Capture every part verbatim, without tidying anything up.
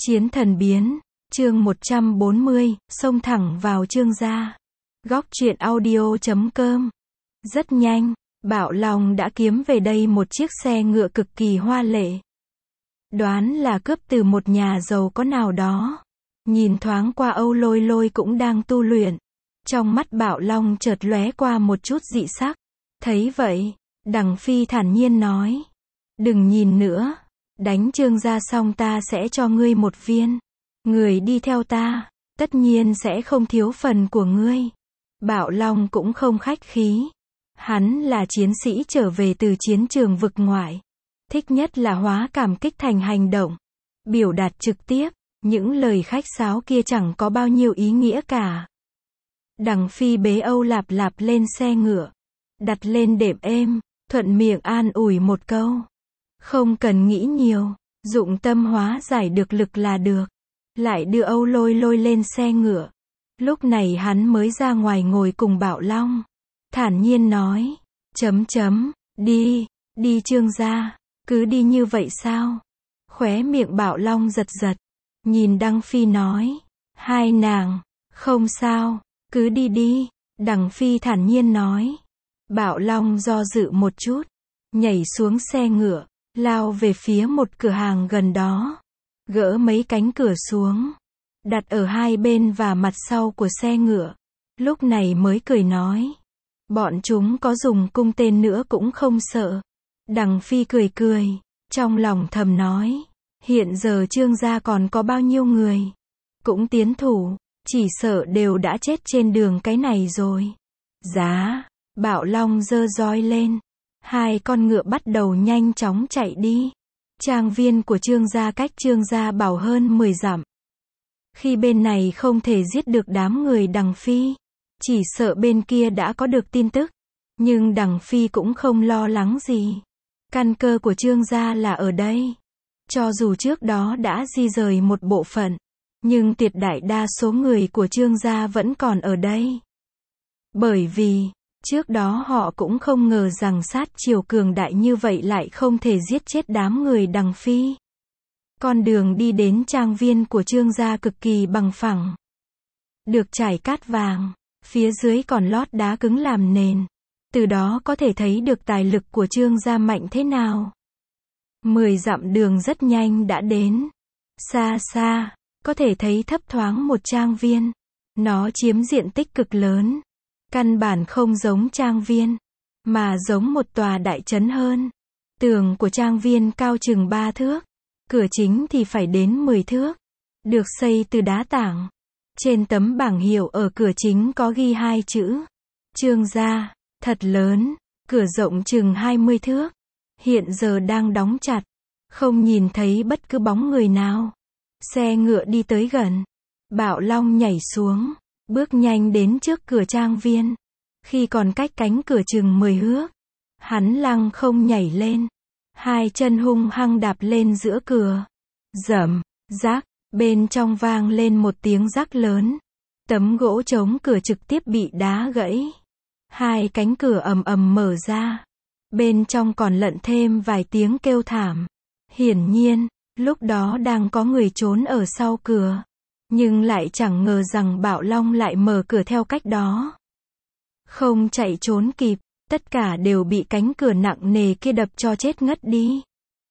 Chiến thần biến, chương một trăm bốn mươi, xông thẳng vào Trương gia. Góc truyện audio chấm com. Rất nhanh, Bảo Long đã kiếm về đây một chiếc xe ngựa cực kỳ hoa lệ. Đoán là cướp từ một nhà giàu có nào đó. Nhìn thoáng qua Âu Lôi Lôi cũng đang tu luyện. Trong mắt Bảo Long chợt lóe qua một chút dị sắc. Thấy vậy, Đằng Phi thản nhiên nói. Đừng nhìn nữa. Đánh Trương gia xong ta sẽ cho ngươi một viên. Người đi theo ta, tất nhiên sẽ không thiếu phần của ngươi. Bảo Long cũng không khách khí. Hắn là chiến sĩ trở về từ chiến trường vực ngoại. Thích nhất là hóa cảm kích thành hành động. Biểu đạt trực tiếp, những lời khách sáo kia chẳng có bao nhiêu ý nghĩa cả. Đằng Phi bế Âu Lạp Lạp lên xe ngựa. Đặt lên đệm êm, thuận miệng an ủi một câu. Không cần nghĩ nhiều, dụng tâm hóa giải được lực là được. Lại đưa Âu Lôi Lôi lên xe ngựa. Lúc này hắn mới ra ngoài ngồi cùng Bảo Long. Thản nhiên nói, chấm chấm, đi, đi Trương gia, cứ đi như vậy sao? Khóe miệng Bảo Long giật giật, nhìn Đằng Phi nói, hai nàng, không sao, cứ đi đi, Đằng Phi thản nhiên nói. Bảo Long do dự một chút, nhảy xuống xe ngựa, lao về phía một cửa hàng gần đó. Gỡ mấy cánh cửa xuống, đặt ở hai bên và mặt sau của xe ngựa. Lúc này mới cười nói, bọn chúng có dùng cung tên nữa cũng không sợ. Đằng Phi cười cười, trong lòng thầm nói, hiện giờ Trương gia còn có bao nhiêu người, cũng tiến thủ, chỉ sợ đều đã chết trên đường cái này rồi. Giá, Bảo Long giơ roi lên, hai con ngựa bắt đầu nhanh chóng chạy đi. Trang viên của Trương gia cách Trương gia Bảo hơn mười dặm. Khi bên này không thể giết được đám người Đằng Phi, chỉ sợ bên kia đã có được tin tức. Nhưng Đằng Phi cũng không lo lắng gì. Căn cơ của Trương gia là ở đây. Cho dù trước đó đã di rời một bộ phận, nhưng tuyệt đại đa số người của Trương gia vẫn còn ở đây. Bởi vì, trước đó họ cũng không ngờ rằng sát chiều cường đại như vậy lại không thể giết chết đám người Đằng Phi. Con đường đi đến trang viên của Trương gia cực kỳ bằng phẳng. Được trải cát vàng, phía dưới còn lót đá cứng làm nền. Từ đó có thể thấy được tài lực của Trương gia mạnh thế nào. Mười dặm đường rất nhanh đã đến. Xa xa, có thể thấy thấp thoáng một trang viên. Nó chiếm diện tích cực lớn. Căn bản không giống trang viên, mà giống một tòa đại trấn hơn. Tường của trang viên cao chừng ba thước, cửa chính thì phải đến mười thước, được xây từ đá tảng. Trên tấm bảng hiệu ở cửa chính có ghi hai chữ, Trương gia, thật lớn, cửa rộng chừng hai mươi thước, hiện giờ đang đóng chặt, không nhìn thấy bất cứ bóng người nào. Xe ngựa đi tới gần, Bảo Long nhảy xuống. Bước nhanh đến trước cửa trang viên. Khi còn cách cánh cửa chừng mười thước, hắn lăng không nhảy lên. Hai chân hung hăng đạp lên giữa cửa. Rầm, rác, bên trong vang lên một tiếng rắc lớn. Tấm gỗ chống cửa trực tiếp bị đá gãy. Hai cánh cửa ầm ầm mở ra. Bên trong còn lận thêm vài tiếng kêu thảm. Hiển nhiên, lúc đó đang có người trốn ở sau cửa. Nhưng lại chẳng ngờ rằng Bảo Long lại mở cửa theo cách đó. Không chạy trốn kịp, tất cả đều bị cánh cửa nặng nề kia đập cho chết ngất đi.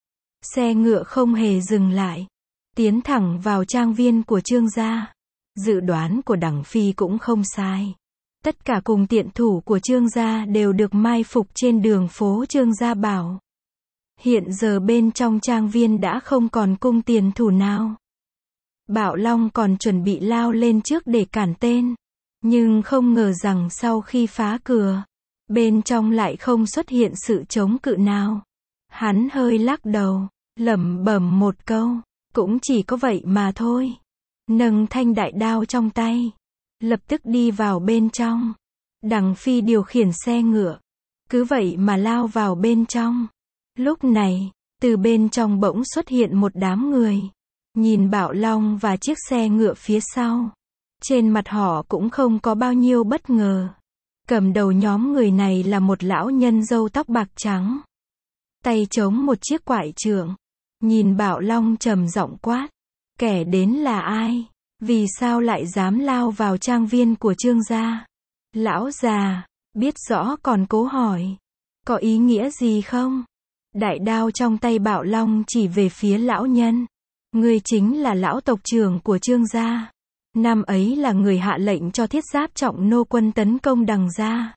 Xe ngựa không hề dừng lại, tiến thẳng vào trang viên của Trương gia. Dự đoán của Đằng Phi cũng không sai. Tất cả cùng tiện thủ của Trương gia đều được mai phục trên đường phố Trương gia Bảo. Hiện giờ bên trong trang viên đã không còn cung tiền thủ nào. Bảo Long còn chuẩn bị lao lên trước để cản tên. Nhưng không ngờ rằng sau khi phá cửa, bên trong lại không xuất hiện sự chống cự nào. Hắn hơi lắc đầu, lẩm bẩm một câu, cũng chỉ có vậy mà thôi. Nâng thanh đại đao trong tay, lập tức đi vào bên trong. Đằng Phi điều khiển xe ngựa, cứ vậy mà lao vào bên trong. Lúc này, từ bên trong bỗng xuất hiện một đám người. Nhìn Bảo Long và chiếc xe ngựa phía sau, trên mặt họ cũng không có bao nhiêu bất ngờ. Cầm đầu nhóm người này là một lão nhân râu tóc bạc trắng, tay chống một chiếc quải trượng, nhìn Bảo Long trầm giọng quát, Kẻ đến là ai? Vì sao lại dám lao vào trang viên của Trương gia? Lão già, biết rõ còn cố hỏi. Có ý nghĩa gì không? Đại đao trong tay Bảo Long chỉ về phía lão nhân. Ngươi chính là lão tộc trưởng của Trương gia. Năm ấy là người hạ lệnh cho Thiết Giáp Trọng nô quân tấn công Đằng gia.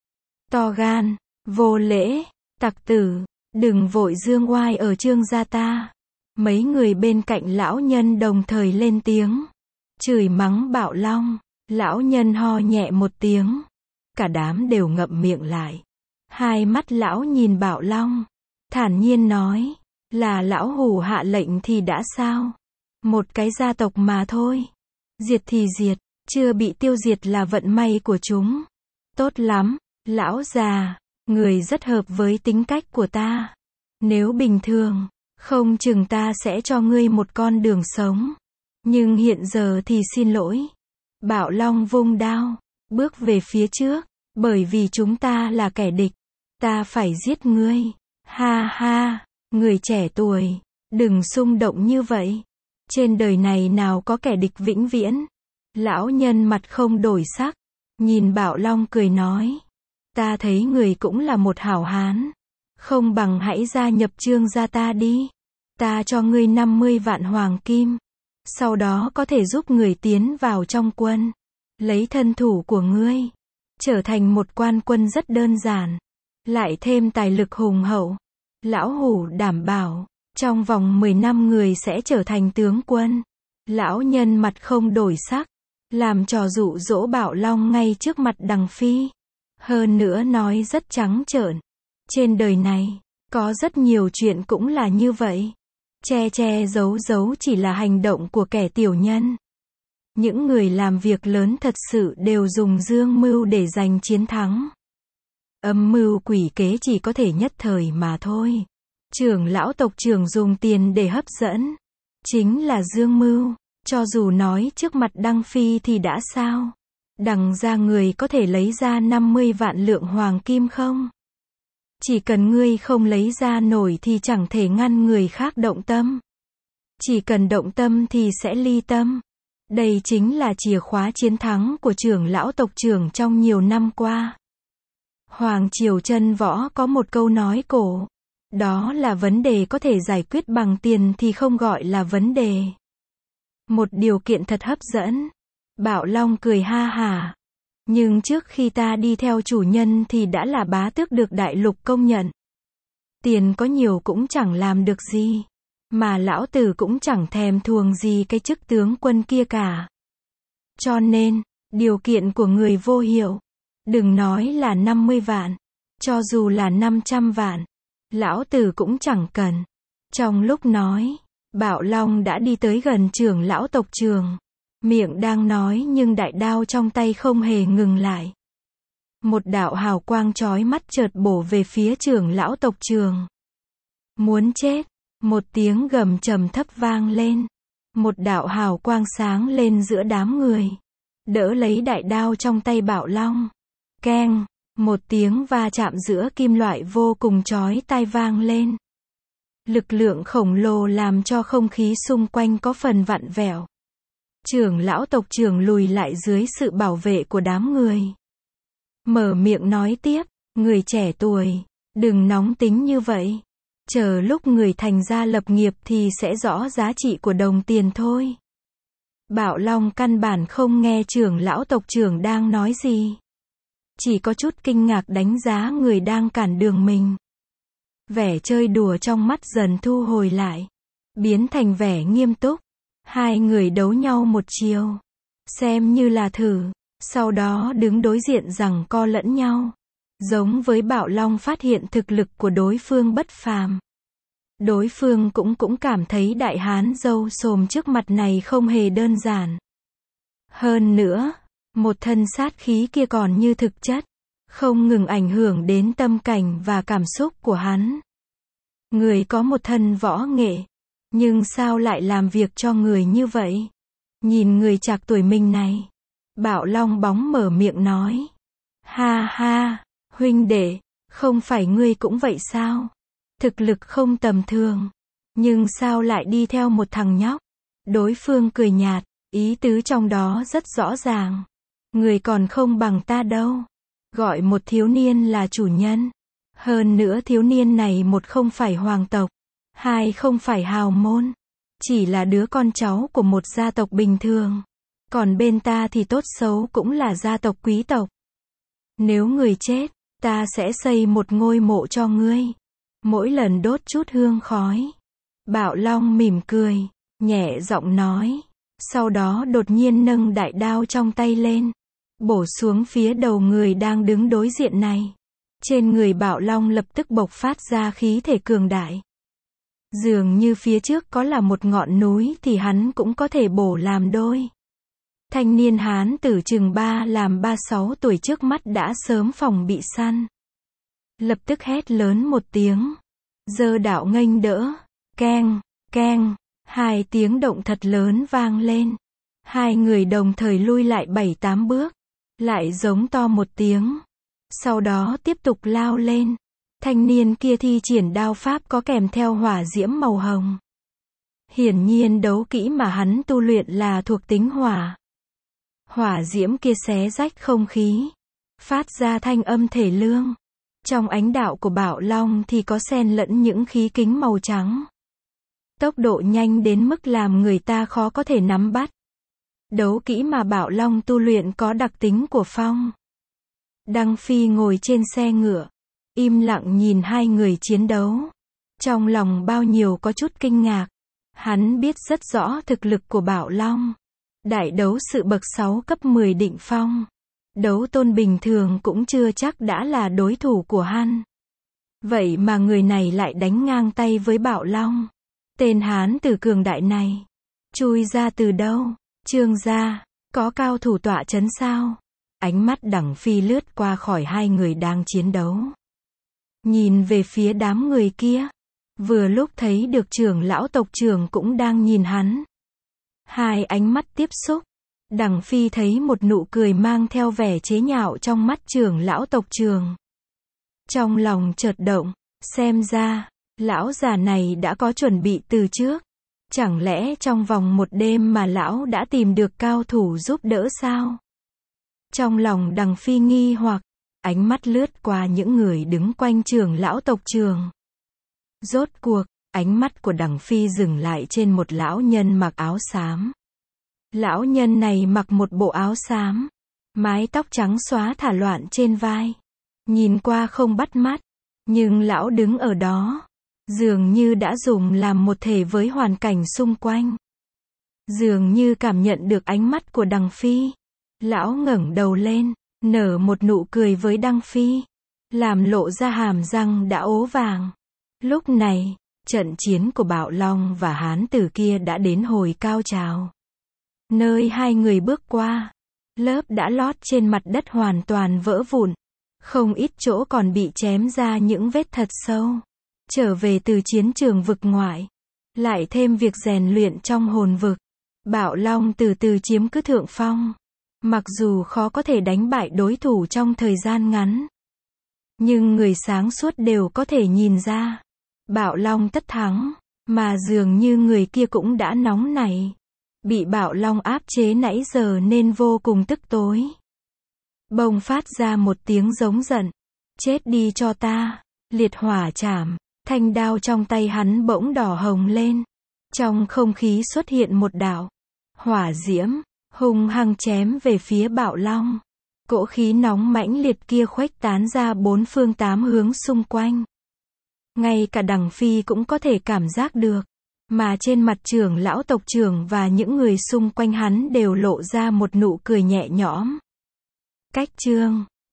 To gan, vô lễ, tặc tử, đừng vội dương oai ở Trương gia ta. Mấy người bên cạnh lão nhân đồng thời lên tiếng, chửi mắng Bảo Long. Lão nhân ho nhẹ một tiếng. Cả đám đều ngậm miệng lại. Hai mắt lão nhìn Bảo Long, thản nhiên nói, là lão hủ hạ lệnh thì đã sao? Một cái gia tộc mà thôi. Diệt thì diệt, chưa bị tiêu diệt là vận may của chúng. Tốt lắm, lão già, người rất hợp với tính cách của ta. Nếu bình thường, không chừng ta sẽ cho ngươi một con đường sống. Nhưng hiện giờ thì xin lỗi. Bảo Long vung đao, bước về phía trước, bởi vì chúng ta là kẻ địch. Ta phải giết ngươi. Ha ha, người trẻ tuổi, đừng xung động như vậy. Trên đời này nào có kẻ địch vĩnh viễn. Lão nhân mặt không đổi sắc, nhìn Bảo Long cười nói, ta thấy người cũng là một hảo hán. Không bằng hãy gia nhập Trương gia ta đi. Ta cho ngươi năm mươi vạn hoàng kim. Sau đó có thể giúp người tiến vào trong quân. Lấy thân thủ của ngươi, trở thành một quan quân rất đơn giản. Lại thêm tài lực hùng hậu. Lão hủ đảm bảo, trong vòng mười năm người sẽ trở thành tướng quân. Lão nhân mặt không đổi sắc, làm trò dụ dỗ Bảo Long ngay trước mặt Đằng phi. Hơn nữa nói rất trắng trợn. Trên đời này, có rất nhiều chuyện cũng là như vậy. Che che giấu giấu chỉ là hành động của kẻ tiểu nhân. Những người làm việc lớn thật sự đều dùng dương mưu để giành chiến thắng. Âm mưu quỷ kế chỉ có thể nhất thời mà thôi. Trưởng lão tộc trưởng dùng tiền để hấp dẫn, chính là dương mưu. Cho dù nói trước mặt Đăng phi thì đã sao? Đằng gia người có thể lấy ra năm mươi vạn lượng hoàng kim không? Chỉ cần ngươi không lấy ra nổi thì chẳng thể ngăn người khác động tâm. Chỉ cần động tâm thì sẽ ly tâm. Đây chính là chìa khóa chiến thắng của trưởng lão tộc trưởng trong nhiều năm qua. Hoàng triều chân võ có một câu nói cổ. Đó là vấn đề có thể giải quyết bằng tiền thì không gọi là vấn đề. Một điều kiện thật hấp dẫn. Bảo Long cười ha hả. Nhưng trước khi ta đi theo chủ nhân thì đã là bá tước được đại lục công nhận. Tiền có nhiều cũng chẳng làm được gì. Mà lão tử cũng chẳng thèm thuồng gì cái chức tướng quân kia cả. Cho nên, điều kiện của người vô hiệu. Đừng nói là năm mươi vạn. Cho dù là năm trăm vạn. Lão tử cũng chẳng cần. Trong lúc nói, Bảo Long đã đi tới gần trưởng lão tộc trưởng. Miệng đang nói nhưng đại đao trong tay không hề ngừng lại. Một đạo hào quang chói mắt chợt bổ về phía trưởng lão tộc trưởng. Muốn chết. Một tiếng gầm trầm thấp vang lên. Một đạo hào quang sáng lên giữa đám người. Đỡ lấy đại đao trong tay Bảo Long. Keng. Một tiếng va chạm giữa kim loại vô cùng chói tai vang lên. Lực lượng khổng lồ làm cho không khí xung quanh có phần vặn vẹo. Trưởng lão tộc trưởng lùi lại dưới sự bảo vệ của đám người. Mở miệng nói tiếp, người trẻ tuổi, đừng nóng tính như vậy. Chờ lúc người thành gia lập nghiệp thì sẽ rõ giá trị của đồng tiền thôi. Bảo Long căn bản không nghe trưởng lão tộc trưởng đang nói gì. Chỉ có chút kinh ngạc đánh giá người đang cản đường mình. Vẻ chơi đùa trong mắt dần thu hồi lại. Biến thành vẻ nghiêm túc. Hai người đấu nhau một chiều. Xem như là thử. Sau đó đứng đối diện giằng co lẫn nhau. Giống với Bảo Long phát hiện thực lực của đối phương bất phàm. Đối phương cũng cũng cảm thấy đại hán râu xồm trước mặt này không hề đơn giản. Hơn nữa, một thân sát khí kia còn như thực chất. Không ngừng ảnh hưởng đến tâm cảnh và cảm xúc của hắn. Người có một thân võ nghệ. Nhưng sao lại làm việc cho người như vậy? Nhìn người trạc tuổi mình này. Bảo Long bóng mở miệng nói. Ha ha, huynh đệ, không phải ngươi cũng vậy sao? Thực lực không tầm thường. Nhưng sao lại đi theo một thằng nhóc? Đối phương cười nhạt, ý tứ trong đó rất rõ ràng. Người còn không bằng ta đâu. Gọi một thiếu niên là chủ nhân. Hơn nữa thiếu niên này một không phải hoàng tộc, hai không phải hào môn. Chỉ là đứa con cháu của một gia tộc bình thường. Còn bên ta thì tốt xấu cũng là gia tộc quý tộc. Nếu người chết, ta sẽ xây một ngôi mộ cho ngươi. Mỗi lần đốt chút hương khói. Bạo Long mỉm cười, nhẹ giọng nói. Sau đó đột nhiên nâng đại đao trong tay lên. Bổ xuống phía đầu người đang đứng đối diện này. Trên người Bạo Long lập tức bộc phát ra khí thể cường đại. Dường như phía trước có là một ngọn núi thì hắn cũng có thể bổ làm đôi. Thanh niên hán tử chừng ba làm ba sáu tuổi trước mắt đã sớm phòng bị săn. Lập tức hét lớn một tiếng. Giơ đạo nghênh đỡ. Keng, keng. Hai tiếng động thật lớn vang lên. Hai người đồng thời lui lại bảy tám bước. Lại giống to một tiếng. Sau đó tiếp tục lao lên. Thanh niên kia thi triển đao pháp có kèm theo hỏa diễm màu hồng. Hiển nhiên đấu kỹ mà hắn tu luyện là thuộc tính hỏa. Hỏa diễm kia xé rách không khí. Phát ra thanh âm thể lương. Trong ánh đạo của Bạo Long thì có xen lẫn những khí kính màu trắng. Tốc độ nhanh đến mức làm người ta khó có thể nắm bắt. Đấu kỹ mà Bạo Long tu luyện có đặc tính của phong. Đăng Phi ngồi trên xe ngựa. Im lặng nhìn hai người chiến đấu. Trong lòng bao nhiêu có chút kinh ngạc. Hắn biết rất rõ thực lực của Bạo Long. Đại đấu sự bậc sáu cấp mười định phong. Đấu tôn bình thường cũng chưa chắc đã là đối thủ của hắn. Vậy mà người này lại đánh ngang tay với Bạo Long. Tên hán tử cường đại này. Chui ra từ đâu? Trương gia, có cao thủ tọa chấn sao? Ánh mắt Đằng Phi lướt qua khỏi hai người đang chiến đấu. Nhìn về phía đám người kia. Vừa lúc thấy được trưởng lão tộc trưởng cũng đang nhìn hắn. Hai ánh mắt tiếp xúc. Đằng Phi thấy một nụ cười mang theo vẻ chế nhạo trong mắt trưởng lão tộc trưởng. Trong lòng chợt động, xem ra, lão già này đã có chuẩn bị từ trước. Chẳng lẽ trong vòng một đêm mà lão đã tìm được cao thủ giúp đỡ sao? Trong lòng Đằng Phi nghi hoặc, ánh mắt lướt qua những người đứng quanh trưởng lão tộc trưởng. Rốt cuộc, ánh mắt của Đằng Phi dừng lại trên một lão nhân mặc áo xám. Lão nhân này mặc một bộ áo xám, mái tóc trắng xóa thả loạn trên vai. Nhìn qua không bắt mắt, nhưng lão đứng ở đó, dường như đã dùng làm một thể với hoàn cảnh xung quanh. Dường như cảm nhận được ánh mắt của Đằng Phi. Lão ngẩng đầu lên, nở một nụ cười với Đằng Phi, làm lộ ra hàm răng đã ố vàng. Lúc này, trận chiến của Bạo Long và hán tử kia đã đến hồi cao trào. Nơi hai người bước qua, lớp đã lót trên mặt đất hoàn toàn vỡ vụn. Không ít chỗ còn bị chém ra những vết thật sâu. Trở về từ chiến trường vực ngoại, lại thêm việc rèn luyện trong hồn vực. Bạo Long từ từ chiếm cứ thượng phong. Mặc dù khó có thể đánh bại đối thủ trong thời gian ngắn, nhưng người sáng suốt đều có thể nhìn ra. Bạo Long tất thắng, mà dường như người kia cũng đã nóng nảy. Bị Bạo Long áp chế nãy giờ nên vô cùng tức tối. Bỗng phát ra một tiếng giống giận. Chết đi cho ta, liệt hỏa chảm. Thanh đao trong tay hắn bỗng đỏ hồng lên. Trong không khí xuất hiện một đạo hỏa diễm, hung hăng chém về phía Bạo Long. Cỗ khí nóng mãnh liệt kia khuếch tán ra bốn phương tám hướng xung quanh. Ngay cả Đằng Phi cũng có thể cảm giác được. Mà trên mặt trưởng lão tộc trưởng và những người xung quanh hắn đều lộ ra một nụ cười nhẹ nhõm. Cách chương